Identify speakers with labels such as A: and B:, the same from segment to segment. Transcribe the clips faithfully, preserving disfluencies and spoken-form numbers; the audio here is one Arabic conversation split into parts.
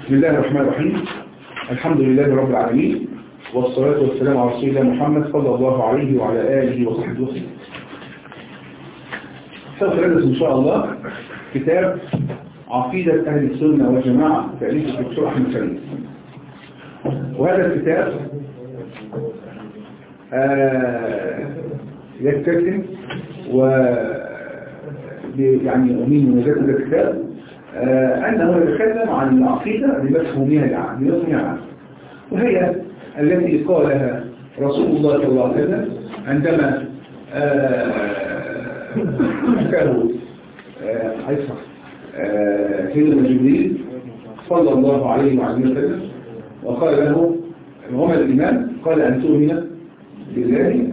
A: بسم الله الرحمن الرحيم. الحمد لله رب العالمين، والصلاة والسلام على رسول الله محمد صلى الله عليه وعلى آله وصحبه وسلم. سوف ندرس إن شاء الله كتاب عقيدة أهل السنة والجماعة تأليف الدكتور أحمد سليم. وهذا الكتاب آه يتكلم و يعني أمين من هذا الكتاب آه أنه يتكلم عن العقيدة بمفهومها العام، وهي التي قالها رسول الله صلى الله عليه وسلم عندما حكاه عيسى سيدنا جبريل صلى الله عليه وعلى وسلم وقال له وما الإيمان؟ قال أن تؤمن بالله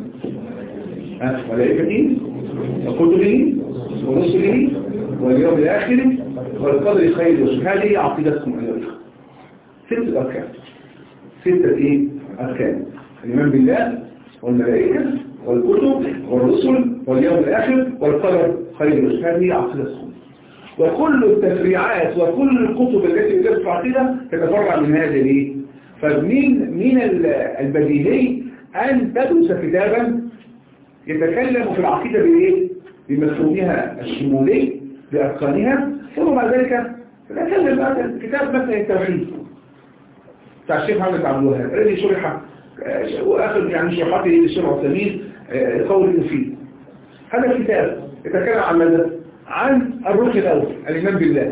A: وملائكته وكتبه ورسله واليوم الآخر والقدر خير وشر. هذه عقيدتكم أيها الأخوة. ستة أركان ستة إيه؟ أركان: الإيمان بالله والملائكة والكتب والرسل واليوم الآخر والقدر خير وشر. هذه عقيدتكم. وكل التفريعات وكل الكتب التي تدرس في العقيدة تتفرع من هذا ليه؟ فمن من البديهي أن تدرس كتابا يتكلم في العقيدة بإيه؟ بمفهومها الشمولي بأركانها، ثم بعد ذلك نتكلم بقى كتاب مثلا التوحيد بتاع الشيخ محمد عبد الوهاب الذي شرح واخر يعني شرحته للشيخ عثيمين قول المفيد. هذا الكتاب يتكلم عن ماذا؟ عن الركن الاول الايمان بالله،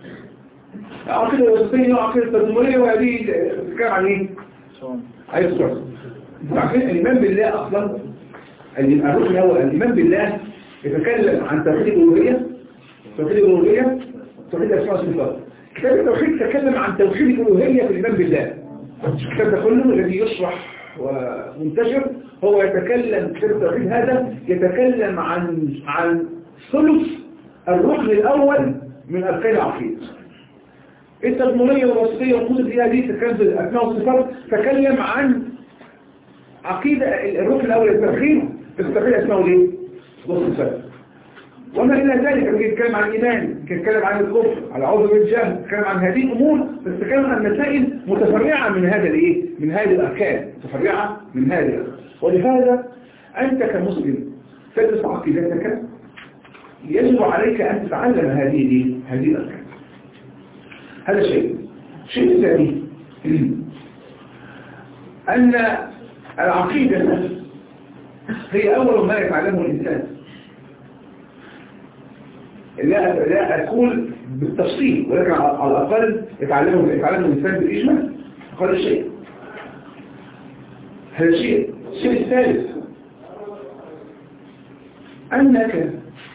A: العقيده الوسطيه وعقيده التدمريه، وهذه تتكلم عن ايه؟ اي الصوره. عارفين الايمان بالله اصلا الركن الاول الايمان بالله يتكلم عن توحيد الالوهيه، توحيد الالوهيه توحيد الاسماء والصفات. كتاب التوحيد يتكلم عن توحيد الالوهيه في الايمان بالله. الكتاب ده كله الذي يشرح ومنتشر هو يتكلم، كتاب التوحيد هذا يتكلم عن عن ثلث الركن الاول من اركان العقيده. التدمريه والوسطيه والكتب دي هذه تتكلم في الاسماء والصفات، تتكلم عن عقيده الركن الاول التوحيد، التوحيد الاسماء والايه؟ والصفات. وما إلى ذلك يتكلم عن الإيمان، يتكلم عن الكفر، على عوض الجهل، يتكلم عن هذه الأمور، بس يتكلم عن مسائل متفرعة من هذا الإيه؟ من هذه الأركان، متفرعة من هذه الأركان. ولهذا أنت كمسلم تدرس عقيدتك يجب عليك أن تتعلم هذه الإيه؟ هذه الأركان. هذا شيء. الشيء الثاني أن العقيدة هي أول ما يتعلمه الإنسان. لا لا أقول بالتفصيل، ولكن على الأقل يتعلمه يتعلم الإنسان بالإجمال. هذا شيء. هذا شيء. الشيء الثالث أنك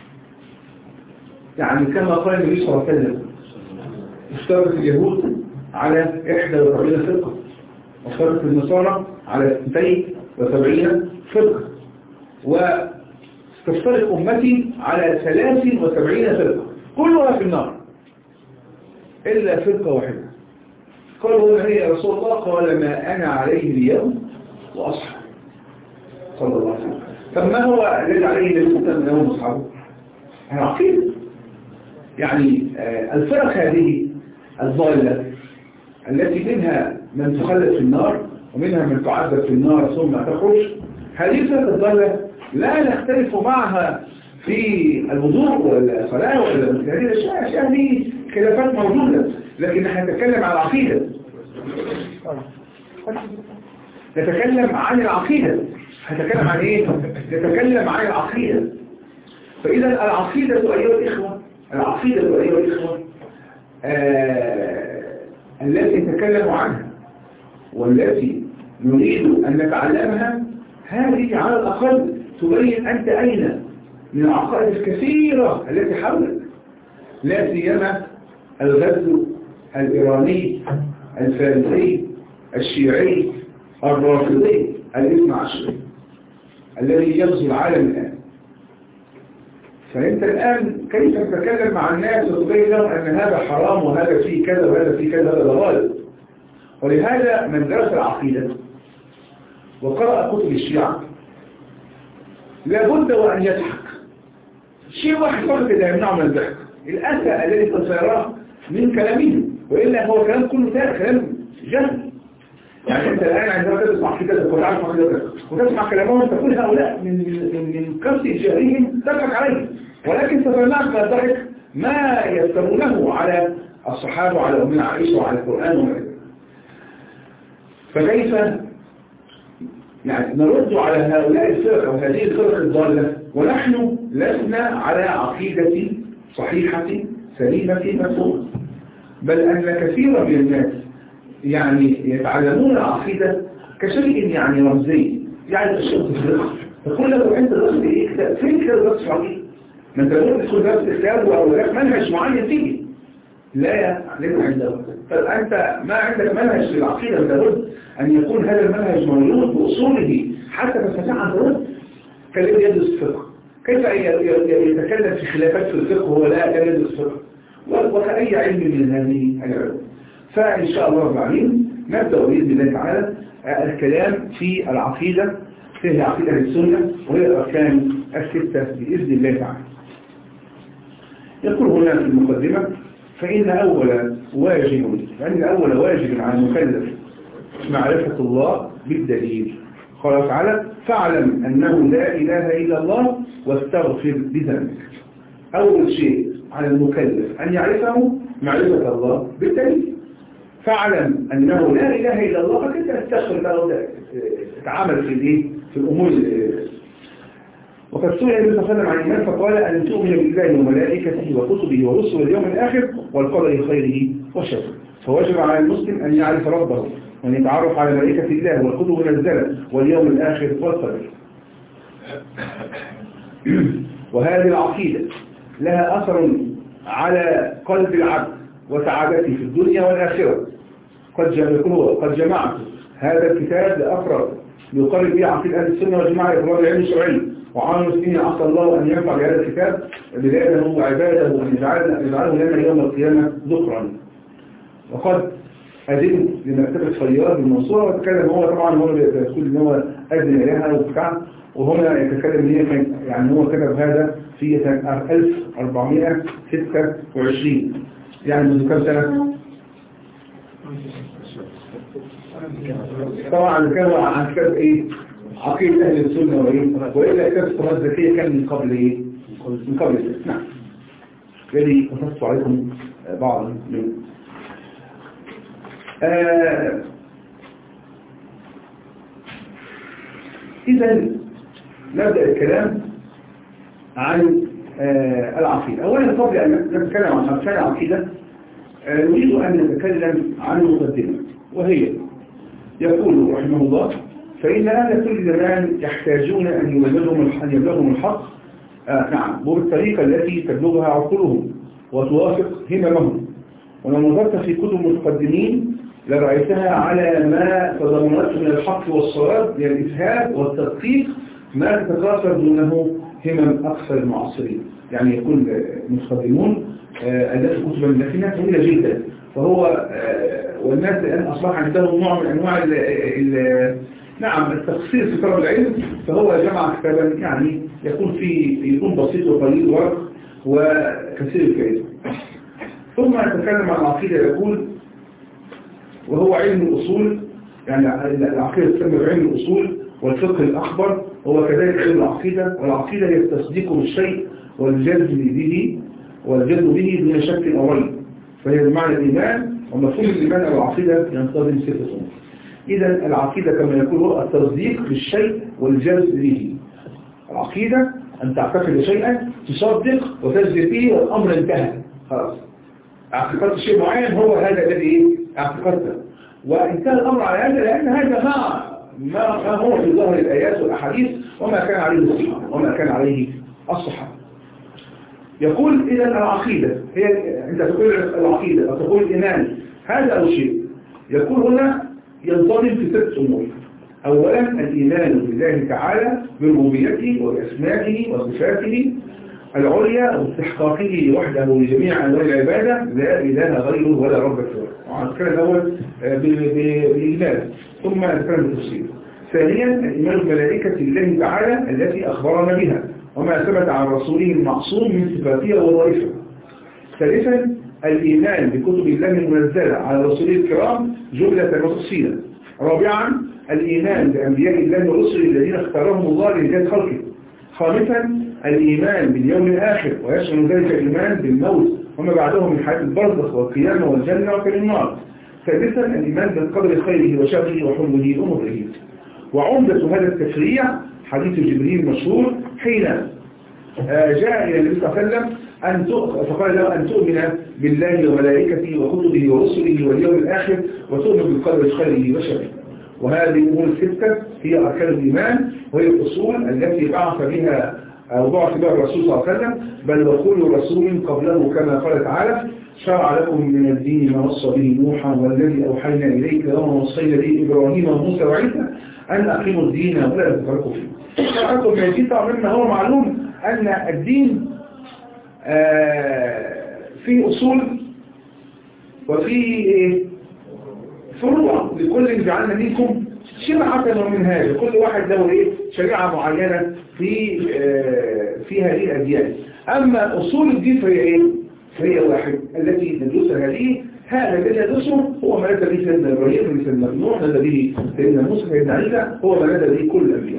A: يعني كما قال النبي صلى الله عليه وسلم اشترط اليهود على إحدى وسبعين فرقة، واشترط النصارى على اثنتين وسبعين فرقة، و تفترق أمتي على ثلاث وسبعين فرقة كلها في النار إلا فرقة واحدة. قالوا هي يا رسول الله؟ قال ما أنا عليه اليوم وأصحابي صلى الله عليه وسلم. فما هو الذي عليه الإسلام يوم أصحابه؟ العقيدة. يعني الفرق هذه الضالة التي منها من تخلد في النار ومنها من تعذب في النار ثم تخرج، هذه الفرق الضالة لا نختلف معها في الوضوء والصلاة ولا هذه الأشياء. الأشياء دي خلافات موجودة، لكن نحن نتكلم عن العقيدة، نتكلم عن العقيدة. هنتكلم عن إيه؟ نتكلم عن العقيدة. فإذا العقيدة أيها الإخوة، العقيدة أيها الإخوة آه التي نتكلم عنها والتي نريد أن نتعلمها، هذه على الأقل تبين أنت أين من العقائد الكثيرة التي حولك، لا سيما الغزو الإيراني الفارسي الشيعي الرافضي الاثنى عشري الذي يغزو العالم الآن. فأنت الآن كيف تتكلم مع الناس وتبين لهم أن هذا حرام وهذا فيه كذا وهذا فيه كذا، هذا ضلال. ولهذا من درس العقيدة وقرأ كتب الشيعة لابد وأن يضحك. شيء واحد فقط إذا يمنعه من الضحك، الأسى الذي تسيراه من كلامهم. وإلا هو كلام كله تاني كلام جهل. يعني أنت الآن عندما تسمع كده وتعرف عقيدتك وتسمع كلامهم تقول هؤلاء من من من كثرة جهلهم تضحك عليه، ولكن تفهمك ضحك ما يفترونه على الصحابة وعلى أمنا عائشة وعلى القرآن وغيره. فكيف يعني نرد على هؤلاء الفرق أو هذه الفرق الضالة ونحن لسنا على عقيدة صحيحة سليمة مفهومة، بل أن كثيرا من الناس يعني يتعلمون العقيدة كشيء يعني رمزي، يعني الشيء الفرق تقول له أنت درست إيه كتاب؟ فين كتاب درست عقيدة؟ ما أنت لو تدخل درست كتاب أو لك منهج معين فيه لا ليس عنده. فأنت ما عندك منهج في العقيدة لابد أن يكون هذا المنهج موجود بأصوله حتى تستطيع أن ترد. كالذي يدرس الفقه كيف يتكلم في خلافات في الفقه وهو لا يدرس الفقه وكأي علم من هذه العلوم. فإن شاء الله رب العالمين نبدأ بإذن الله تعالى الكلام في العقيدة في عقيدة السنة وهي الأركان الستة بإذن الله تعالى. يقول هنا في المقدمة فإن أول واجب فإن أول واجب على المكلف معرفة الله بالدليل. قال تعالى فاعلم أنه لا إله إلا الله واستغفر بذنبك. أول شيء على المكلف أن يعرفه معرفة الله بالدليل. فاعلم أنه لا إله إلا الله فكنت أستغفر له تتعامل في الإيه في الأمور. وقد سئل النبي صلى الله عليه وسلم عن الإيمان فقال أن تؤمن بالله وملائكته وكتبه ورسله واليوم الآخر والقدر خيره وشره. فواجب على المسلم أن يعرف ربه وأن يتعرف على ملائكة الله والكتب المنزلة واليوم الآخر والقدر. وهذه العقيدة لها أثر على قلب العبد وسعادته في الدنيا والآخرة. قد قد جمعت هذا الكتاب لأفراد يقرر به عقيدة أهل السنة والجماعة إقرار العلم الشرعي وعن المسلمين عسى الله أن ينفع بهذا الكتاب بلاده وعباده وأن يجعله لنا يوم القيامة ذكرا. وقد أذن لمكتبة خيار بالمنصورة وتكلم هو طبعا هو بيقول إن هو أذن إليها وبتاع وهنا يتكلم ليه يعني هو كتب هذا في ألف وأربعمائة وستة وعشرين يعني منذ كم سنة؟ طبعا كان عن كتاب ايه عقيدة اهل السنة وايه وإلا كتاب الصلاة الذكية كان من قبل ايه من قبل السنة. نعم الذي قصصت عليكم بعض منه. آه إذا نبدأ الكلام عن آه العقيدة. أولا قبل أن نتكلم عن أركان العقيدة آه نريد أن نتكلم عن المقدمة وهي يقول رحمه الله فإن أهل كل زمان يحتاجون أن يبلغهم أن يبلغهم الحق آه نعم وبالطريقة التي تبلغها عقولهم وتوافق هممهم. ولو نظرت في كتب المتقدمين لرأيتها على ما تضمنته من الحق والصواب من الإفهام والتدقيق ما تتكاثر دونه همم أكثر المعاصرين. يعني يكون المتقدمون أداة كتبا لكنها طويلة جدا فهو والناس الآن أصبح عندهم نوع من أنواع ال ال نعم التخصيص في طلب العلم فهو جمع كتابا يعني يكون في يكون بسيط وقليل ورق وكثير الفائدة. ثم يتكلم عن العقيدة يقول وهو علم الأصول يعني العقيدة تسمى علم الأصول والفقه الأخبر هو كذلك علم العقيدة. والعقيدة هي التصديق بالشيء والجزم به والجزم به دون شك أو ريب فهي بمعنى الإيمان ومفهوم الإيمان أو العقيدة ينتظم ستة أمور. إذا العقيدة كما يقول هو التصديق بالشيء والجزم به. العقيدة أن تعتقد شيئا تصدق وتجزم به والأمر انتهى خلاص. اعتقدت شيء معين هو هذا الذي اعتقدته وانتهى الأمر على هذا لأن هذا ما ما هو في ظاهر الآيات والأحاديث وما كان عليه الصحابة وما كان عليه الصحابة. يقول إذا العقيدة هي أنت تقول العقيدة أو تقول الإيمان هذا أو شيء. يقول هنا ينتظم في ست أمور. أولا الإيمان بالله تعالى بربوبيته وبأسمائه وصفاته العليا واستحقاقه وحده لجميع أنواع العبادة لا إله غيره ولا رب سواه. وعن الكلام الأول بالإجمال ثم الكلام بالتفصيل. ثانيا الإيمان بملائكة الله تعالى التي أخبرنا بها وما ثبت عن رسوله المعصوم من صفاته ووظائفه. ثالثا الإيمان بكتب الله المنزلة على رسوله الكرام جملة وتفصيلا. رابعا الإيمان بأنبياء الله ورسله الذين اختارهم الله لهداية خلقه. خامسا الإيمان باليوم الآخر ويشمل ذلك الإيمان بالموت وما بعده من حياة البرزخ والقيامة والجنة والنار. سادسا الإيمان بالقدر خيره وشره وحلمه ومضره. وعمدة هذا التشريع حديث جبريل المشهور حين جاء إلى النبي صلى الله عليه وسلم أن فقال له أن تؤمن بالله وملائكته وكتبه ورسله واليوم الآخر وتؤمن بالقدر خيره وشره. وهذه الأمور الستة هي أركان الإيمان وهي الأصول التي بعث بها أو بعث بها الرسول صلى الله عليه وسلم، بل وكل رسول قبله كما قال تعالى شرع لكم من الدين ما وصى به نوحا والذي أوحينا إليك وما وصينا به إبراهيم وموسى وعيسى أن أقيموا الدين ولا تفرقوا فيه. شرع لكم من الدين طبعا مما هو معلوم أن الدين في أصول وفي فروع، لكل جعلنا منكم شرعة ومنهاجا، كل واحد له ايه شريعة معينة في في هذه الأديان. أما أصول الدين فهي ايه؟ فهي واحد التي ندرسها هذه. هذا الذي ندرسه هو ما نزل به سيدنا إبراهيم وسيدنا نوح، نزل به سيدنا موسى سيدنا عيسى، هو ما نزل به كل الأنبياء.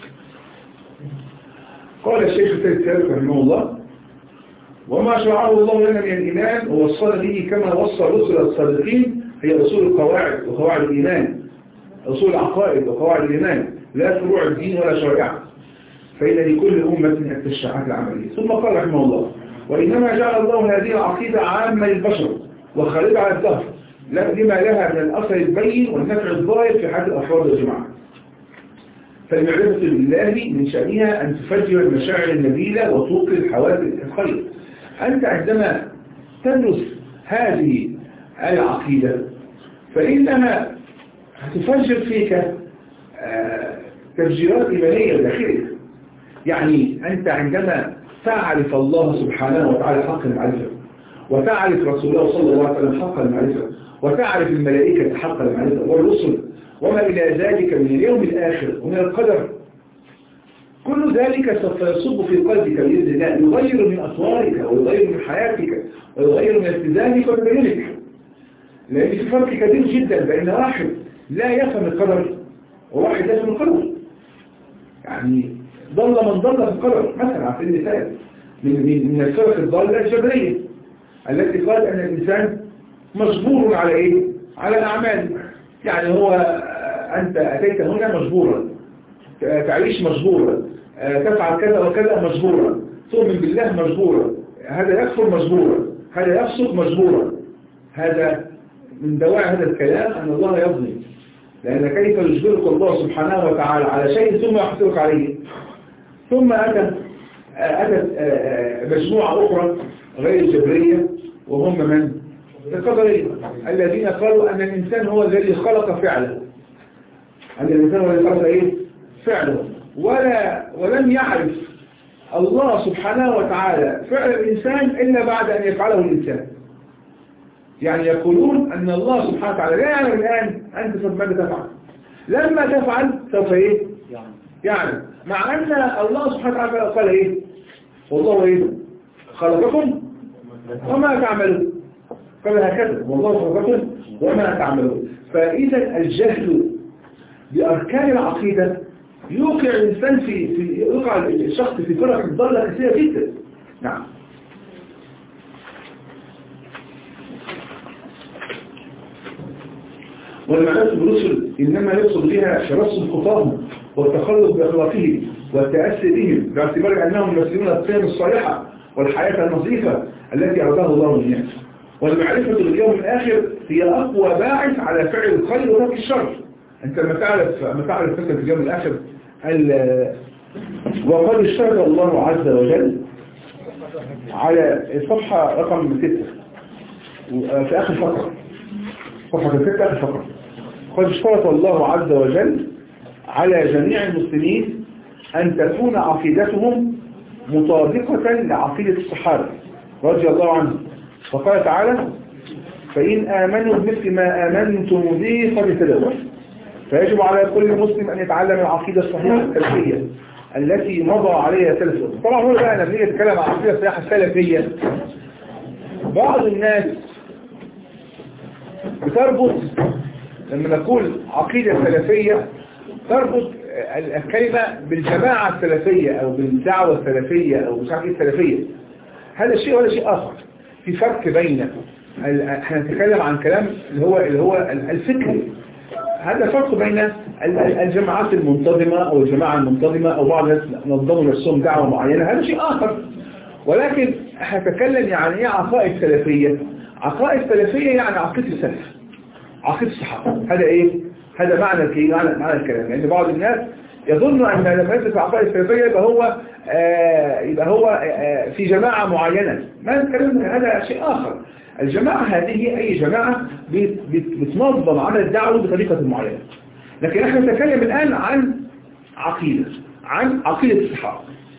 A: قال الشيخ السيد الثالث رحمه الله: وما شرعه الله لنا من الإيمان ووصل به كما وصى رسل الصادقين هي أصول القواعد وقواعد الإيمان، أصول العقائد وقواعد الإيمان، لا فروع الدين ولا شرائع، فإن لكل أمة التشريعات العملية. ثم قال رحمه الله: وإنما جعل الله هذه العقيدة عامة للبشر وخالدة على الدهر لما لها من الأثر البين والنفع الظاهر في حياة الأفراد والجماعة. فالمعرفة بالله من شأنها أن تفجر المشاعر النبيلة وتوقظ حوادث الخير. أنت عندما تدرس هذه العقيدة فإنها هتفجر فيك تفجيرات إيمانية داخلك. يعني أنت عندما تعرف الله سبحانه وتعالى حق المعرفة، وتعرف رسول الله صلى الله عليه وسلم حق المعرفة، وتعرف الملائكة حق المعرفة والرسل وما إلى ذلك من اليوم الآخر ومن القدر، كل ذلك سوف يصب في قلبك بإذن الله، يغير من أطوارك ويغير من حياتك ويغير من التزامك وتدينك. لأن في فرق كبير جدا بين واحد لا يفهم القدر وواحد لا يفهم القدر. يعني ضل من ضل في القدر، مثلا على سبيل المثال من من من الفرق الضالة الجبرية التي قال أن الإنسان مجبور على إيه؟ على الأعمال. يعني هو أنت أتيت هنا مجبورا، تعيش مجبورا، تفعل كذا وكذا مجبورا، تؤمن بالله مجبورا، هذا يكفر مجبورا، هذا يفسق مجبورا. هذا من دواعي هذا الكلام أن الله يظلم، لأن كيف يجبرك الله سبحانه وتعالى على شيء ثم يحصلك عليه. ثم أتت أتت مجموعة أخرى غير الجبرية وهم من؟ القدرية الذين قالوا أن الإنسان هو الذي خلق فعله، أن الإنسان هو الذي خلق إيه؟ فعله، ولا ولم يعرف الله سبحانه وتعالى فعل الإنسان إلا بعد أن يفعله الإنسان. يعني يقولون أن الله سبحانه وتعالى لا يعلم الآن أنت سوف ماذا تفعل، لما تفعل سوف إيه؟ يعني مع أن الله سبحانه وتعالى قال إيه؟ والله إيه؟ خلقكم وما تعملون، قال هكذا والله خلقكم وما تعملون. فإذا الجهل بأركان العقيدة يوقع الإنسان في في يوقع الشخص في فرق الضالة كثيرة جدا. نعم. والمعرفة بالرسل إنما يقصد بها ترسم خطاهم والتخلق بأخلاقهم والتأسي بهم باعتبار أنهم يمثلون القيم الصالحة والحياة النظيفة التي أعطاها الله للناس. والمعرفة باليوم الآخر هي أقوى باعث على فعل الخير وترك الشر. أنت ما تعرف ما تعرف مثلا في اليوم الآخر وقد اشترط الله عز وجل على الصفحة رقم ستة في آخر فقرة، صفحة ستة آخر فقرة: قد اشترط الله عز وجل على جميع المسلمين أن تكون عقيدتهم مطابقة لعقيدة الصحابة رضي الله عنهم. وقال تعالى: فإن آمنوا بمثل ما آمنتم به قد اهتدوا. فيجب على كل مسلم أن يتعلم العقيدة الصحيحة السلفية التي مضى عليها سلف. طبعا هو بقى لما نيجي نتكلم عن العقيدة الصحيحة السلفية بعض الناس بتربط لما نقول عقيدة سلفية تربط الكلمة بالجماعة السلفية أو بالدعوة السلفية أو مش عارف ايه السلفية. هذا شيء ولا شيء آخر. في فرق بين احنا نتكلم عن كلام اللي هو اللي هو الفكر. هذا فرق بين الجماعات المنتظمة أو الجماعة المنتظمة أو بعض الناس نظموا نفسهم دعوة معينة، هذا شيء آخر. ولكن هنتكلم يعني ايه عقائد سلفية. عقائد سلفية يعني عقيدة السلف، عقيدة الصحابة. هذا ايه؟ هذا معنى الكلام. معنى, معنى الكلام. لأن يعني بعض الناس يظن أن لما يدرس عقائد السلفية يبقى هو آه يبقى هو آه في جماعة معينة. ما نتكلم، هذا شيء آخر. الجماعة هذه أي جماعة بتنظم عمل الدعوة بطريقة معينة. لكن احنا نتكلم الآن عن عقيدة، عن عقيدة الصحابة.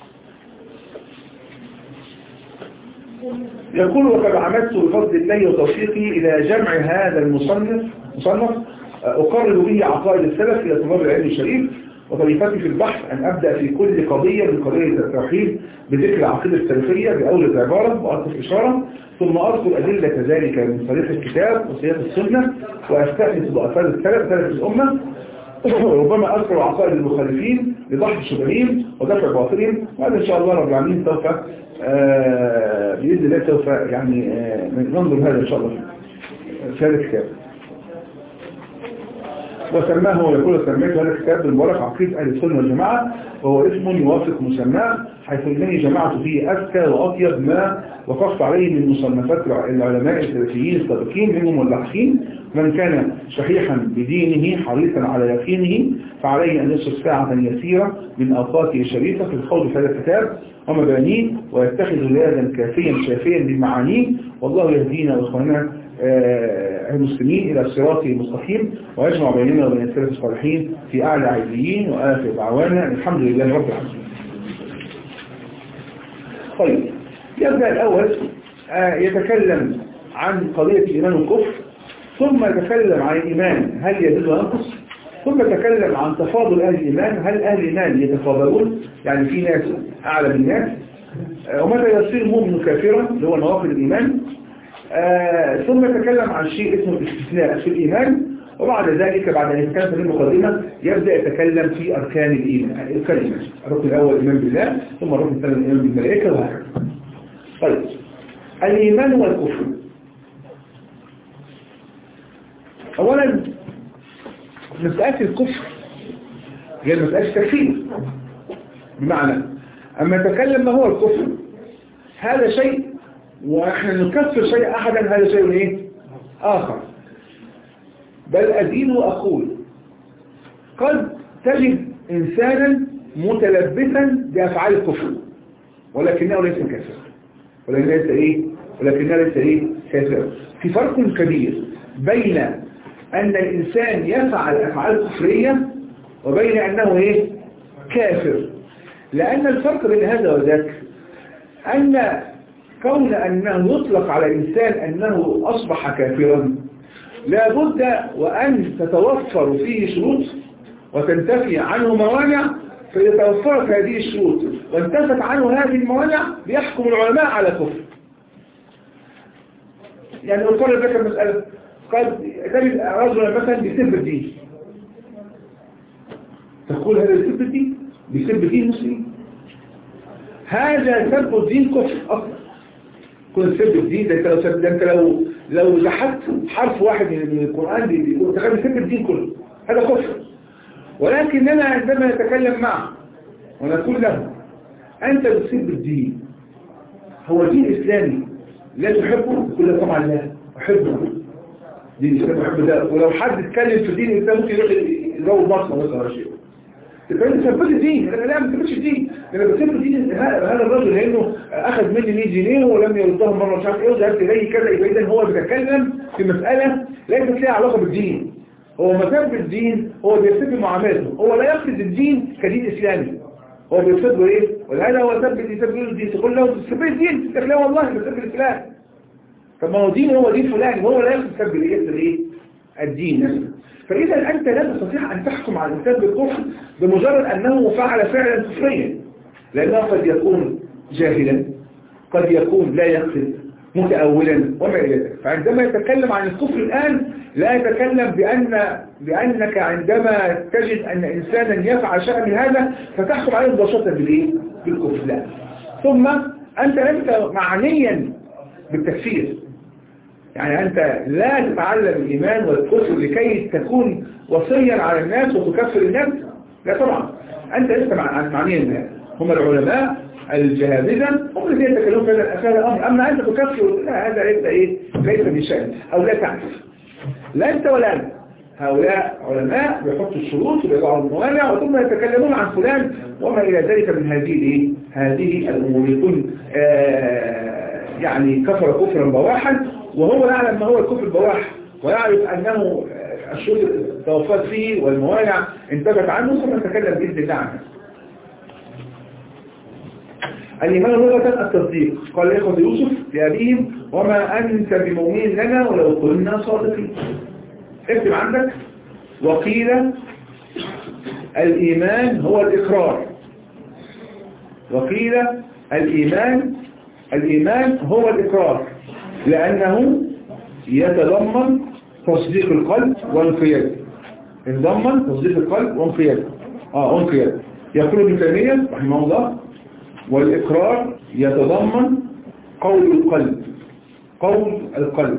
A: يقول وقد عمدت بفضل الله وتوفيقي إلى جمع هذا المصنف مصنف أقرر به عقائد السلف إلى طلاب العلم الشريف، وطريقتي في البحث أن أبدأ في كل قضية من قضايا التوحيد بذكر العقيدة السلفية بأولى عبارة وأطلق إشارة، ثم أذكر أدلة ذلك من طريق الكتاب وسياق السنة، وأستأنس بأثار السلف سلف الأمة، وربما أذكر عقائد المخالفين لضحك الشبهين ودفع باطلهم. وهذا إن شاء الله رب العالمين سوف آه بإذن الله سوف يعني آه ننظر هذا إن شاء الله في هذا الكتاب. وسماه ويقول سميت هذا الكتاب بالمبارك عقيدة أهل السنة والجماعة، وهو اسم يوافق مسماه، حيث أنني جمعت فيه أذكى وأطيب ما وقفت عليه من مصنفات العلماء السلفيين السابقين منهم واللاحقين. من كان شحيحا بدينه حريصا على يقينه فعليه أن يصرف ساعة يسيرة من أوقاته الشريفة في الخوض في هذا الكتاب ومبانيه، ويتخذ لادا كافيا شافيا لمعانيه. والله يهدينا وإخواننا المسلمين إلى الصراط المستقيم، ويجمع بيننا وبين السلف الصالحين في أعلى عزيين وآخر دعوانا الحمد لله رب العالمين. طيب، يبدأ الأول يتكلم عن قضية الإيمان والكفر، ثم يتكلم عن الإيمان هل يزيد وينقص، ثم يتكلم عن تفاضل أهل الإيمان، هل أهل الإيمان يتفاضلون، يعني في ناس أعلى من ناس، ومتى يصير المؤمن كافرا اللي هو نواقض الإيمان. آه ثم يتكلم عن شيء اسمه الاستثناء في الإيمان، وبعد ذلك بعد أن يتكلم في المقدمة يبدأ يتكلم في أركان الإيمان. أركان الإيمان، الركن الأول الإيمان بالله، ثم الركن الثاني الإيمان بالملائكة، وهكذا. طيب، الإيمان والكفر. أولا مسألة الكفر هي مسألة التكفير، بمعنى أما نتكلم ما هو الكفر هذا شيء، ونحن نكفر شيء أحدا هذا شيء إيه؟ آخر. بل أزيد وأقول قد تجد إنسانا متلبسا بأفعال الكفر ولكنه ليس كافر، ولكنه ليس إيه؟ ولكنه ليس إيه؟ كافر. في فرق كبير بين أن الإنسان يفعل أفعال كفرية وبين أنه إيه؟ كافر. لأن الفرق بين هذا وذاك أن كون أنه يطلق على الإنسان أنه أصبح كافرا لابد وأن تتوفر فيه شروط وتنتفي عنه موانع. فإذا توفرت هذه الشروط وانتفت عنه هذه الموانع بيحكم العلماء على كفر. يعني أقول لك المسألة، قد تجد رجلا مثلا بيسب الدين، تقول هذا بيسب الدين، بيسب الدين المسلمين، هذا سب الدين كفر أصلا. كل سب الدين ده انت لو سب، ده انت لو لو لحقت حرف واحد من القرآن بيقول تخلي سب الدين كله، هذا كفر. ولكننا عندما نتكلم معه ونقول له أنت بتسب الدين، هو دين إسلامي لا تحبه؟ يقول له طبعا لا أحبه، دين إسلامي أحبه ده. ولو حد اتكلم في الدين الإسلامي ممكن يروح يزود مصر مثلا ولا شيء. تبقى سبت الدين، انا لا ما سبتش الدين، انا بسبت الدين هذا الرجل لانه اخذ مني مية جنيه ولم يردهم مره مش عارف ايه وذهبت اليه كذا. يبقى اذا هو بيتكلم في مساله ليست لها علاقه بالدين. هو ما سب الدين، هو بيسب معاملاته، هو لا يقصد الدين كدين اسلامي، هو بيسب ايه؟ ولهذا هو سب يسب الدين، تقول له سب الدين، تقول لا والله بسب الاسلام. طب ما هو دين، هو دين فلان، هو لا يقصد سب الايه؟ الدين نفسه. فإذا أنت لا تستطيع أن تحكم على الإنسان بالكفر بمجرد أنه فعل فعلا كفريا، لأنه قد يكون جاهلا، قد يكون لا يقصد، متأولا وما إلى ذلك. فعندما يتكلم عن الكفر الآن لا يتكلم بأن بأنك عندما تجد أن إنسانا يفعل شيئا من هذا فتحكم عليه مباشرة بالإيه؟ بالكفر. لا. ثم أنت لست معنيا بالتكفير، يعني أنت لا تتعلم الإيمان والكفر لكي تكون وصيا على الناس وتكفر الناس، لا طبعا، أنت لست معنيا بالناس. هم العلماء الجهابذة هم الذين يتكلمون في هذا الأمر. أما أنت تكفر، لا، هذا ليس إيه؟ ليس بشأن أو لا تعرف، لا أنت ولا أنت. هؤلاء علماء بيحطوا الشروط وبيضعوا الموانع ثم يتكلمون عن فلان وما إلى ذلك من هذه إيه؟ هذه الأمور. يكون آه يعني كفر كفرا بواحا وهو يعلم ما هو الكفر البواح ويعرف أنه الشروط توفت فيه والموانع انتبت عنه ثم يتكلم بإذن الله عنه. الإيمان لغة التصديق. قال إخوة يوسف لأبيهم وما أنت بمؤمن لنا ولو كنا صادقين. اكتب عندك. وقيل الإيمان هو الإقرار. وقيل الإيمان الإيمان هو الإقرار لأنه يتضمن تصديق القلب وانقياده. يتضمن تصديق القلب وانقياده. اه انقياده. يقول ابن تيمية رحمه الله والإقرار يتضمن قول القلب قول القلب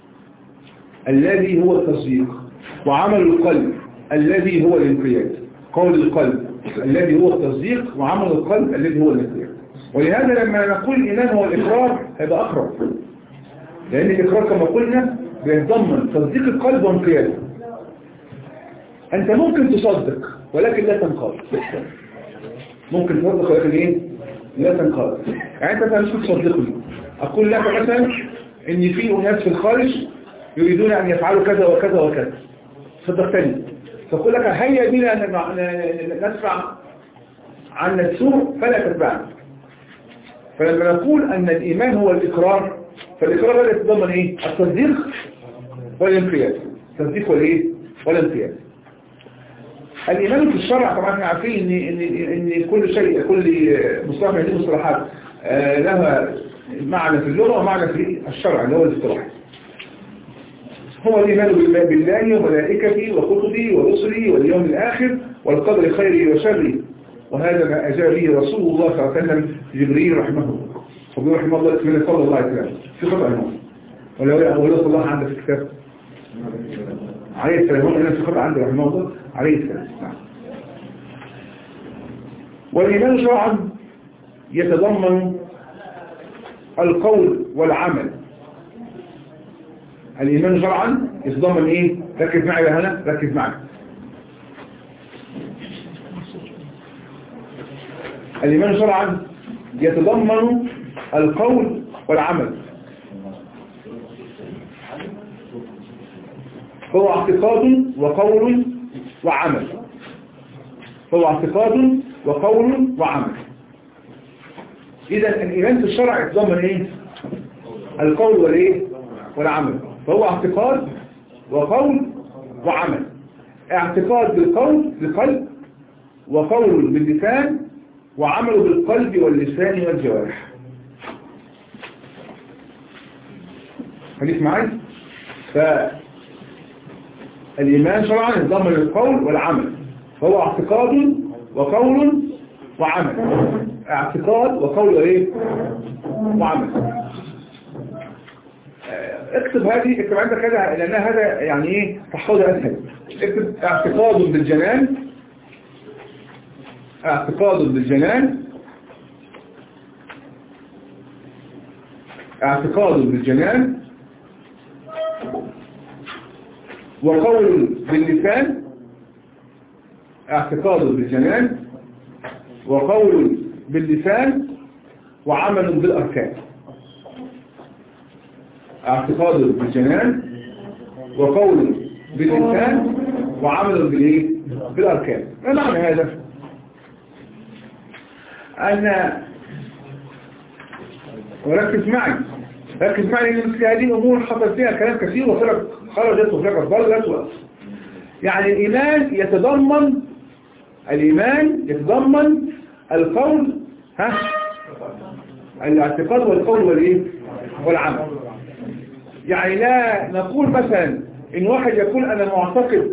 A: الذي هو التصديق وعمل القلب الذي هو الانقياد. قول القلب الذي هو التصديق وعمل القلب الذي هو الانقياد. ولهذا لما نقول الإيمان هو الإقرار هذا أقرب، لأن الإقرار كما قلنا بيتضمن تصديق القلب وانقياده. أنت ممكن تصدق ولكن لا تنقاد. ممكن تصدق ولكن إيه؟ لا تنقاد. يعني أنت مش تصدقني أقول لك مثلا إن في أناس في الخارج يريدون أن يفعلوا كذا وكذا وكذا، صدقتني، فأقول لك هيا بنا أن ندفع عن السوء فلا تتبعنا. فلما نقول أن الإيمان هو الإقرار فالإقرار هذا يتضمن إيه؟ التصديق والانقياد. التصديق والإيه؟ والانقياد. الإيمان في الشرع طبعا احنا عارفين إن إن إن كل شيء كل مصطلح من هذه المصطلحات آه لها معنى في اللغة ومعنى في الشرع اللي هو الاصطلاح. هو الإيمان بالله وملائكته وكتبه ورسله واليوم الآخر والقدر خيره وشره، وهذا ما أجاب به رسول الله صلى الله عليه وسلم جبريل رحمه الله. وبيقول رحمه الله اسمه صلى الله عليه وسلم في خطأ هنا ولا هو صلى الله عنده في الكتاب عليه السلام. هو هنا في خطأ عنده رحمه الله عليه السلام. والإيمان شرعا يتضمن القول والعمل. الإيمان شرعا يتضمن إيه؟ ركز معي يا هنا، ركز معي. الإيمان شرعا يتضمن القول والعمل. هو اعتقاد وقول وعمل. هو اعتقاد وقول وعمل. إذا الإيمان في الشرع يتضمن إيه؟ القول والإيه؟ والعمل. فهو اعتقاد وقول وعمل. اعتقاد بالقول بالقلب وقول باللسان وعمل بالقلب واللسان والجوارح. خليك معي. فالإيمان شرعا يتضمن القول والعمل. فهو اعتقاد وقول وعمل. اعتقاد وقول وايه وعمل. اكتب هذه، اكتب عندك كده لأن هذا يعني ايه تحفظها اسهل. اكتب اعتقاد بالجنان. اعتقاد بالجنان. اعتقاد بالجنان وقول باللسان. اعتقاد بالجنان وقول باللسان وعمل بالأركان. اعتقاد بالجنان وقول باللسان وعمل بالايه بالأركان. ما معنى هذا؟ أنا وركز معي ركز معي لأن مثل هذه الأمور حصل فيها كلام كثير وفرق خرجت وفرق ضلت. يعني الإيمان يتضمن الإيمان يتضمن القول ها الاعتقاد والقول والايه والعمل. يعني لا نقول مثلا ان واحد يقول انا معتقد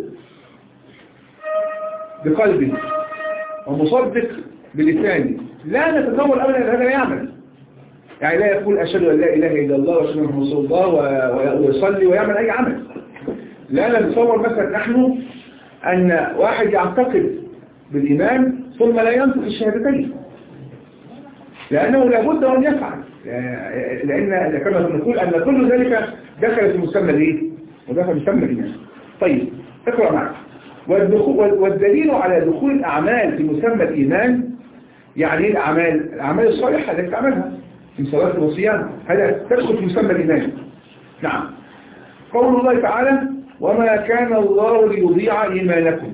A: بقلبي ومصدق بلساني، لا نتصور ابدا ان هذا لا يعمل. يعني لا يقول اشهد ان لا اله الا الله واشهد ان محمدا رسول الله ويصلي ويعمل اي عمل. لا نتصور مثلا نحن ان واحد يعتقد بالايمان ثم لا ينطق الشهادتين، لانه لابد ان يفعل، لان كما نقول ان كل ذلك دخل في مسمى الايه ودخل في مسمى الايمان. طيب اقرا معي. والدليل على دخول الأعمال في مسمى الإيمان، يعني ايه الأعمال؟ الأعمال الصالحة التي تعملها في صلاة وصيام، هذا تدخل في مسمى الإيمان. نعم. قول الله تعالى وما كان الله ليضيع إيمانكم،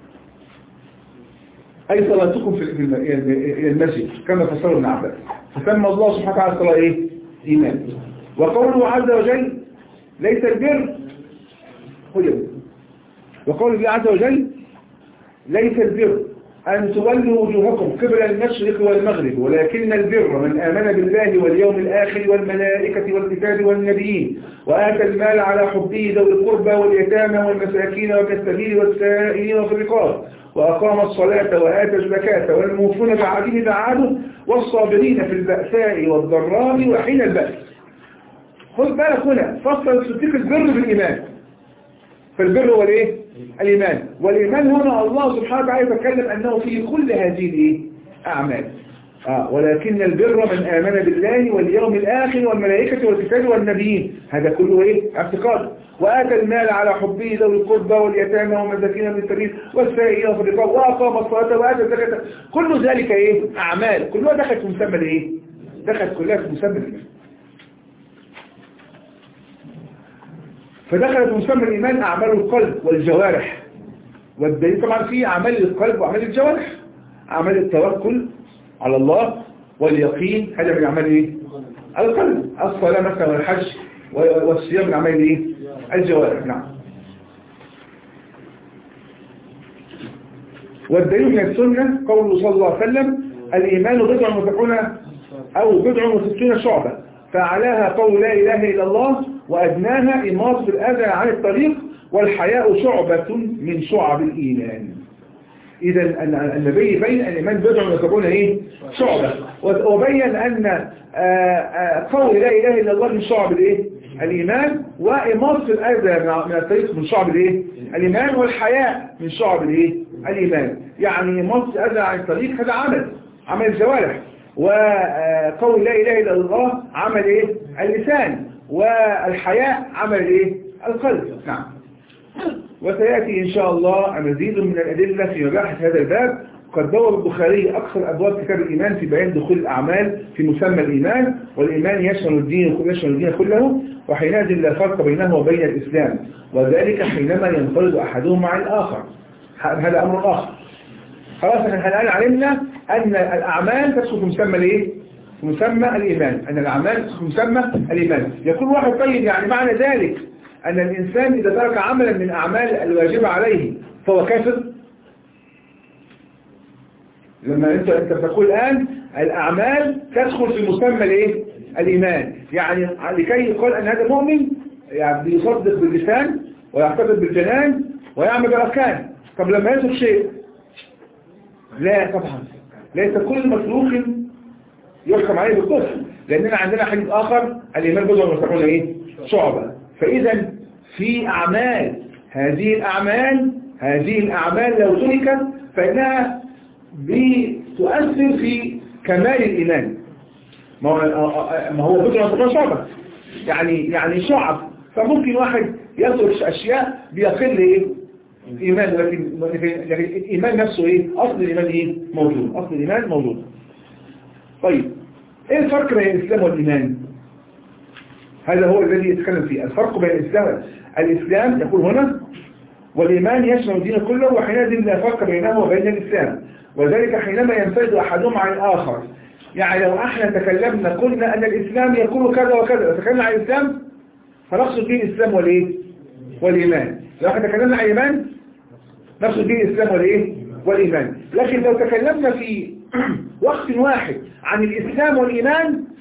A: أي صلاتكم في المسجد كما فسر ابن عباس، فسمى الله سبحانه وتعالى الصلاة إيه؟ إيمان. وقوله عز وجل ليس البر وقول الله عز وجل ليس البر أن تولوا وجوهكم قبل المشرق والمغرب ولكن البر من آمن بالله واليوم الآخر والملائكة والكتاب والنبيين وآتى المال على حبه ذوي القربى واليتامى والمساكين وابن السبيل والسائلين وفي الرقاب وأقام الصلاة وآتى الزكاة والموفون بعهدهم إذا عاهدوا والصابرين في البأساء والضراء وحين البأس. خذ بالك هنا فصل صديق البر بالإيمان، فالبر هو الايه؟ الإيمان. والإيمان هنا الله سبحانه وتعالى يتكلم أنه في كل هذه الأعمال. آه ولكن البر من آمن بالله واليوم الآخر والملائكة والكتاب والنبيين، هذا كله ايه؟ اعتقاد. وآتى المال على حبه ذوي القربى واليتامى والمساكين من السبيل والسائلين وفي الرقاب وأقام الصلاة وآتى الزكاة، كل ذلك ايه؟ أعمال، كلها دخلت في مسمى الايه؟ دخلت كلها في مسمى الإيمان. فدخلت مسمى الإيمان أعمال القلب والجوارح، والدليل طبعا فيه أعمال القلب وأعمال الجوارح، أعمال التوكل على الله واليقين هذا من أعمال إيه؟ القلب. الصلاة مثلا والحج والصيام من أعمال إيه؟ الجوارح. نعم. والدليل من السنة قوله صلى الله عليه وسلم الإيمان بضع وسبعون أو بضع وستون شعبة، فأعلاها قول لا إله إلا الله وأدناها إماطة الأذى عن الطريق والحياء شعبة من شعب الإيمان. إذا النبي بين الإيمان بضع وسبعون إيه؟ شعبة، وبين أن قول لا إله إلا الله من شعب الإيه؟ الإيمان، وإماطة الأذى من الطريق من شعب الإيه؟ الإيمان، والحياء من شعب الإيه؟ الإيمان. يعني إماطة الأذى عن الطريق هذا عمل عمل الجوارح، وقول لا إله إلا الله عمل إيه؟ اللسان، والحياء عمل إيه؟ القلب. نعم. وسيأتي إن شاء الله مزيد من الأدلة في مباحث هذا الباب. قد دور البخاري أكثر أبواب كتاب الإيمان في بيان دخول الأعمال في مسمى الإيمان، والإيمان يشمل الدين يشمل الدين كله، وحينئذ لا فرق بينه وبين الإسلام، وذلك حينما ينفرد أحدهم مع الآخر. هذا أمر آخر. خلاص احنا الآن علمنا أن الأعمال تدخل في مسمى الإيه؟ في مسمى الإيمان، أن الأعمال تدخل في مسمى الإيمان. يقول واحد طيب يعني معنى ذلك أن الإنسان إذا ترك عملا من أعمال الواجبة عليه فهو كافر؟ لما أنت أنت تقول الآن الأعمال تدخل في مسمى الإيه؟ الإيمان، يعني لكي يقال أن هذا مؤمن يعني بيصدق باللسان ويعتقد بالجنان ويعمل بالأركان. طب لما يترك شيء، لا طبعا ليس كل مخلوق يحكم عليه بالكفر، لأننا عندنا حديث آخر الإيمان بضع وسبعون إيه؟ شعبة. فإذا في أعمال، هذه الأعمال هذه الأعمال لو تركت فإنها بتؤثر في كمال الإيمان. ما هو بضع وسبعون شعبة يعني يعني شعب، فممكن واحد يترك أشياء بيقل إيه؟ إيمان، لكن لكن الإيمان نفسه إيه؟ أصل الإيمان إيه؟ موجود، أصل الإيمان موجود. طيب إيه الفرق بين الإسلام والإيمان؟ هذا هو الذي يتكلم فيه الفرق بين الإسلام. الإسلام يقول هنا والإيمان يشمل الدين كله، وحينئذ لا فرق بينه وبين الإسلام، وذلك حينما ينفرد أحدهم عن الآخر. يعني لو احنا تكلمنا قلنا أن الإسلام يقول كذا وكذا، تكلمنا عن الإسلام فنقصد به الإسلام والإيه؟ والإيمان. لو احنا تكلمنا عن الإيمان نقصد به الإسلام والإيه؟ والإيمان. لكن لو تكلمنا في وقت واحد عن الإسلام والإيمان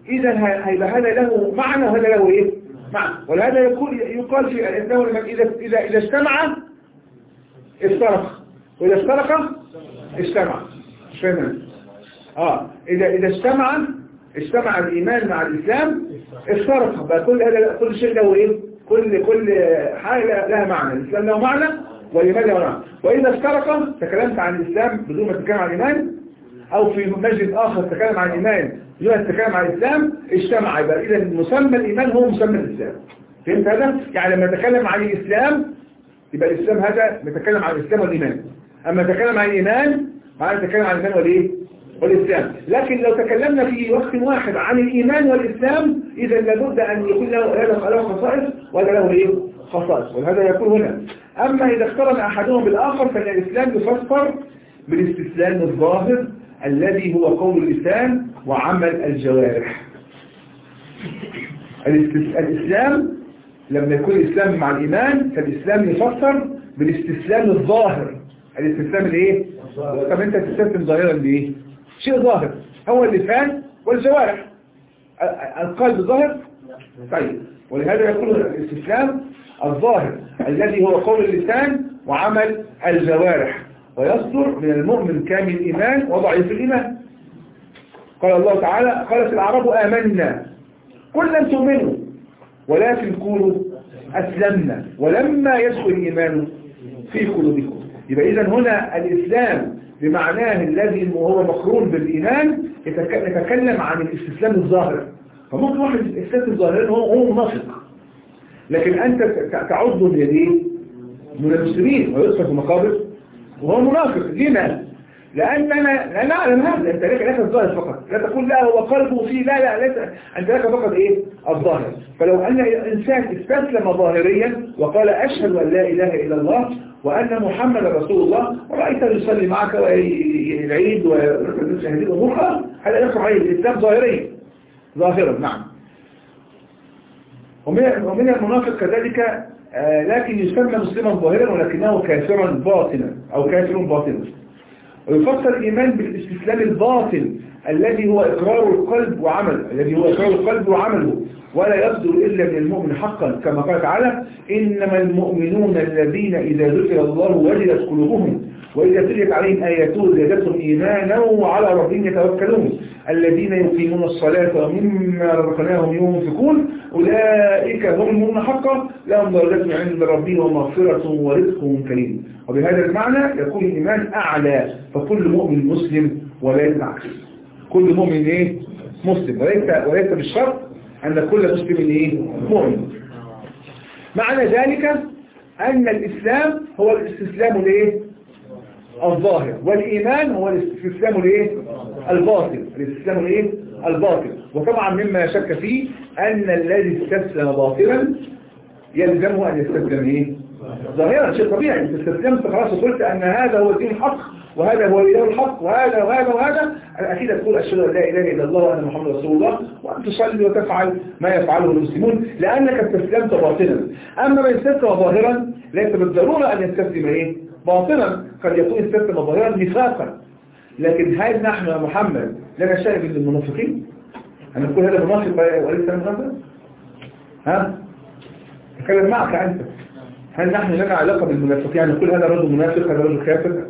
A: إذا هيبقى هذا له معنى وهذا له إيه؟ معنى. ولهذا يقول يقال في الإسلام إذا إذا إذا اجتمع افترق، وإذا افترق اجتمع. مش فاهم؟ آه إذا إذا اجتمع اجتمع الإيمان مع الإسلام افترق، بقى كل هذا كل شيء له إيه؟ كل كل حاجة لها معنى. الإسلام له معنى والإيمان له معنى. وإذا افترق تكلمت عن الإسلام بدون ما تتكلم عن الإيمان، أو في مجلس آخر تتكلم عن الإيمان بدون ما تتكلم عن الإسلام، اجتمع. يبقى إذا مسمى الإيمان هو مسمى الإسلام. فهمت هذا؟ يعني لما نتكلم عن الإسلام يبقى الإسلام هذا نتكلم عن الإسلام والإيمان. أما نتكلم عن الإيمان معنى نتكلم عن الإيمان والإيه؟ والإسلام. لكن لو تكلمنا في وقت واحد عن الإيمان والإسلام إذا لابد أن يكون له هذا له خصائص ولا له إيه؟ خصائص. وهذا يكون هنا. أما إذا اقترن أحدهم بالآخر فإن الإسلام يفسر بالاستسلام الظاهر الذي هو قول اللسان وعمل الجوارح. الإسلام لما يكون الإسلام مع الإيمان فالإسلام يفسر بالاستسلام الظاهر. الاستسلام الإيه؟ طب أنت تستسلم ظاهرا لإيه؟ شيء ظاهر هو اللسان والجوارح. القلب ظاهر؟ طيب، ولهذا يكون الاستسلام الظاهر الذي هو قول اللسان وعمل الجوارح، ويصدر من المؤمن كامل الإيمان وضعيف الإيمان. قال الله تعالى: قالت الأعراب آمنا قل لم تؤمنوا ولكن قولوا أسلمنا ولما يدخل الإيمان في قلوبكم. يبقى إذن هنا الإسلام بمعناه الذي هو مقرون بالإيمان يتكلم عن الاستسلام الظاهر. فممكن واحد الاستسلام الظاهر هو هو منافق، لكن أنت تعده من الايه؟ من المسلمين ويدخل في مقابر وهو منافق. لما؟ لأننا لا نعلم هذا. أنت لك لك الظاهر فقط، لا تقول لا هو قلبه فيه، لا لا لا أنت لك فقط إيه؟ الظاهر. فلو أن إنسان استسلم ظاهريا وقال أشهد أن لا إله إلا الله وأن محمد رسول الله ورأيته يصلي معك والعيد ويركض هذه الأمور، هذا يقع عليه الإسلام ظاهريا ظاهرا. نعم. ومن المنافق كذلك آه لكن يسمى مسلما ظاهرا ولكنه كافرا باطنا أو كافر باطنا. ويفسر الإيمان بالاستسلام الباطن الذي هو إقرار القلب وعمل الذي هو إقرار القلب وعمله، ولا يصدر إلا من المؤمن حقا، كما قال تعالى: إنما المؤمنون الذين إذا ذكر الله وجلت قلوبهم وإذا تليت عليهم آياته زادتهم إيمانا وعلى ربهم يتوكلون الذين يقيمون الصلاة ومما رزقناهم ينفقون أولئك هم المؤمنون حقا لهم درجات عند ربهم ومغفرة ورزق كريم. وبهذا المعنى يكون الإيمان أعلى، فكل مؤمن مسلم وليس العكس. كل مؤمن إيه؟ مسلم، وليس وليس بالشرط أن كل مسلم إيه؟ مؤمن. معنى ذلك أن الإسلام هو الاستسلام لإيه؟ الظاهر، والإيمان هو الاستسلام لإيه؟ الباطل. الاستسلام لإيه؟ الباطل. وطبعا مما شك فيه أن الذي استسلم باطلا يلزمه أن يستسلم إيه؟ ظاهرا. شيء طبيعي، أنت استسلمت خلاص وقلت أن هذا هو الدين الحق وهذا هو الإله الحق وهذا وهذا وهذا، أكيد تقول أشهد أن لا إله إلا الله وأن محمد رسول الله، وأن تصلي وتفعل ما يفعله المسلمون لأنك استسلمت باطلا. أما من استسلم ظاهرا ليس بالضرورة أن يستسلم إيه؟ باطلا، قد يكون استسلم ظاهرا نفاقا. لكن هل نحن يا محمد لنا شاهد من المنافقين؟ أن نقول هذا منافق وليس منافق؟ ها؟ أتكلم معك أنت، هل نحن لنا علاقة بالمنافقين؟ يعني نقول هذا رجل منافق هذا رجل كافر؟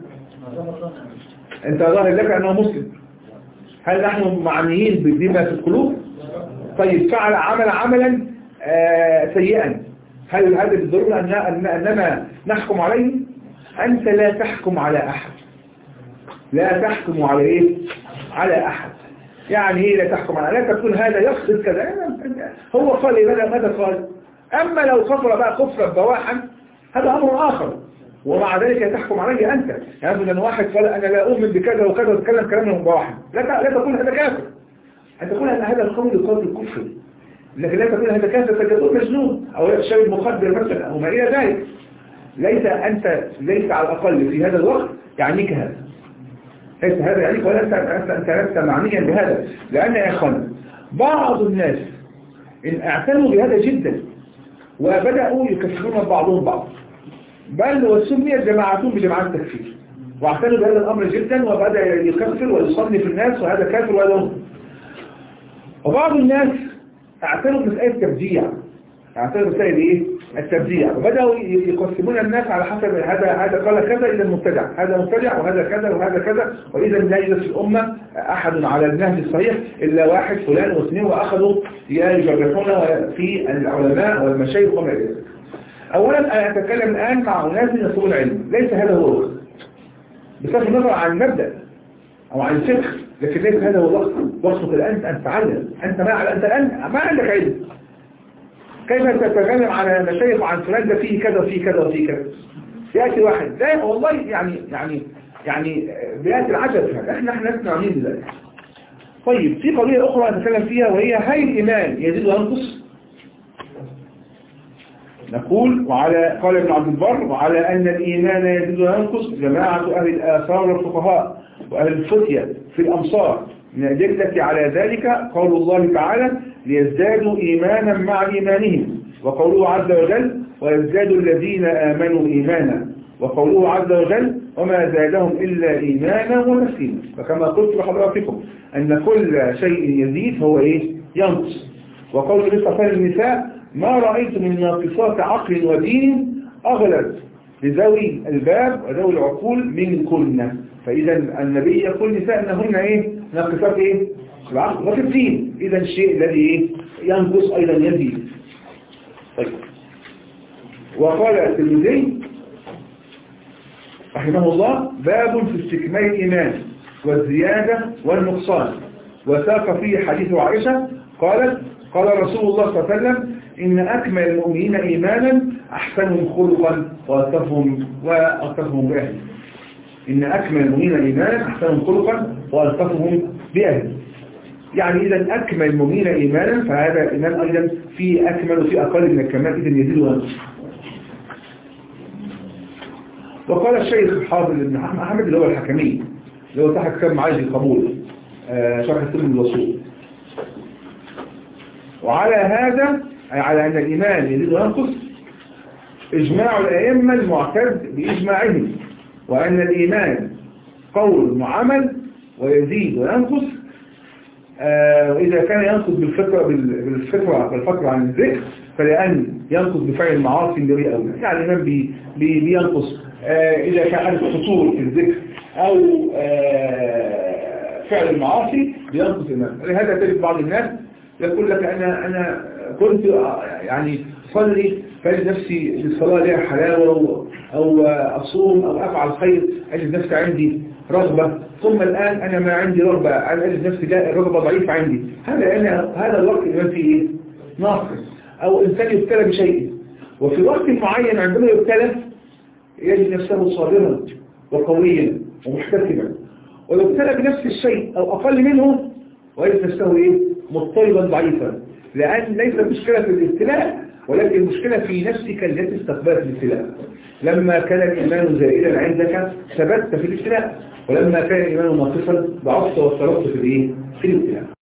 A: أنت ظاهر لك أنه مسلم. هل نحن معنيين بما في القلوب؟ طيب فعل عمل عملا آه سيئا، هل هذا بالضرورة أن أننا نحكم عليه؟ أنت لا تحكم على أحد، لا تحكم على إيه؟ على أحد. يعني إيه لا تحكم على؟ لا تقول هذا يقصد كذا، هو قال إيه؟ ماذا قال؟ أما لو كفر بقى كفرا بواحا هذا أمر آخر، ومع ذلك تحكم عليه أنت. يعني مثلا واحد قال أنا لا أؤمن بكذا وكذا وتكلم كلامه بواحا، لا لا تقول هذا كافر، أن تقول أن هذا القول قول الكفر، لكن لا تقول هذا كافر قد يكون مجنون أو شرب مخدر مثلا أو ما إلى ذلك. ليس أنت ليس على الأقل في هذا الوقت يعنيك هذا، ليس هذا يعنيك ولا أنت أنت لست معنيا بهذا. لأن يا أخوان بعض الناس إن اعتنوا بهذا جدا وبدأوا يكفرون بعضهم بعض، بل وسميت جماعتهم بجماعات التكفير، واعتنوا بهذا الأمر جدا وبدأ يكفر ويصنف الناس وهذا كافر وهذا مسلم. وبعض الناس اعتنوا بمسألة التبديع، اعتنوا بمسألة ايه؟ التبديع، وبدأوا يقسمون الناس على حسب هذا هذا قال كذا إذا مبتدع، هذا مبتدع وهذا كذا وهذا كذا، وإذا لا يوجد في الأمة أحد على النهج الصحيح إلا واحد فلان واثنين، وأخذوا يجرحون في العلماء والمشايخ وما إلى ذلك. أولا أنا أتكلم الآن مع أناس يطلبون العلم، ليس هذا هو الوقت بصرف النظر عن المبدأ أو عن الفقه، لكن ليس هذا هو الوقت. وقتك الآن أن تتعلم، أنت ما أنت الآن ما عندك علم، كيف تتكلم على مشايخ وعن فلان ده فيه كذا وفيه كذا وفيه كذا؟ يأتي واحد لا والله يعني يعني يعني بيأتي العجب، احنا احنا نسمع مين ذلك. طيب في قضية أخرى نتكلم فيها، وهي هل الإيمان يزيد وينقص؟ نقول وعلى قال ابن عبد البر وعلى أن الإيمان يزيد وينقص جماعة أهل الآثار والفقهاء وأهل الفتية في الأمصار. من الأدلة على ذلك قول الله تعالى ليزدادوا إيمانا مع إيمانهم، وقوله عز وجل ويزداد الذين آمنوا إيمانا، وقوله عز وجل وما زادهم إلا إيمانا ونسيما. فكما قلت لحضراتكم أن كل شيء يزيد هو إيه؟ ينقص. وقول النبي صلى الله عليه وسلم النساء ما رأيت من ناقصات عقل ودين أغلب لذوي الباب وذوي العقول منكن. فإذا النبي يقول نساء أنهن إيه؟ ناقصات إيه؟ العقل وفي الدين. إذا الشيء الذي إيه؟ ينقص أيضا يزيد. طيب. وقال الترمذي رحمه الله باب في استكمال الإيمان والزيادة والنقصان، وساق فيه حديث عائشة قالت قال رسول الله صلى الله عليه وسلم إن أكمل المؤمنين إيمانا أحسنهم خلقا وألطفهم وألطفهم بأهله. إن أكمل المؤمنين إيمانا أحسنهم خلقا وألطفهم بأهله. يعني إذا أكمل المؤمنين إيمانا فهذا الإيمان أيضا في أكمل وفي أقل من الكمال، إذا يزيد وينقص. وقال الشيخ الحافظ ابن أحمد اللي هو الحكمي اللي هو تحت كتاب معايز القبول آه شرح السلم الوصول. وعلى هذا أي على أن الإيمان يزيد وينقص إجماع الأئمة المعتد بإجماعهم، وأن الإيمان قول وعمل ويزيد وينقص. آه وإذا كان ينقص بالفطرة بالفطرة بالفطرة عن الذكر فلأن ينقص بفعل المعاصي الذي أولى. يعني الإيمان بي بي بينقص آه إذا كان عندك خطور في الذكر أو آه فعل المعاصي بينقص الإيمان. لهذا تجد بعض الناس يقول لك أنا أنا كنت يعني صلي فأجد نفسي للصلاة لها حلاوة أو أصوم أو أفعل خير أجد نفسي عندي رغبة، ثم الآن أنا ما عندي رغبة، أنا أجد نفسي رغبة ضعيفة عندي. هذا أنا هذا الوقت الإيمان فيه إيه؟ ناقص. أو إنسان يبتلى بشيء وفي وقت معين عندما يبتلى يجد نفسه صابرا وقويا ومحتسبا، ويبتلى بنفس الشيء أو أقل منه ويجد نفسه إيه؟ مضطربا ضعيفا. لأن ليس المشكلة في الابتلاء ولكن المشكلة في نفسك التي استقبلت الابتلاء. لما كان الإيمان زائدا عندك ثبت في الابتلاء، ولما كان الإيمان ناقصا ضعفت واضطربت في الإيه؟ في الابتلاء.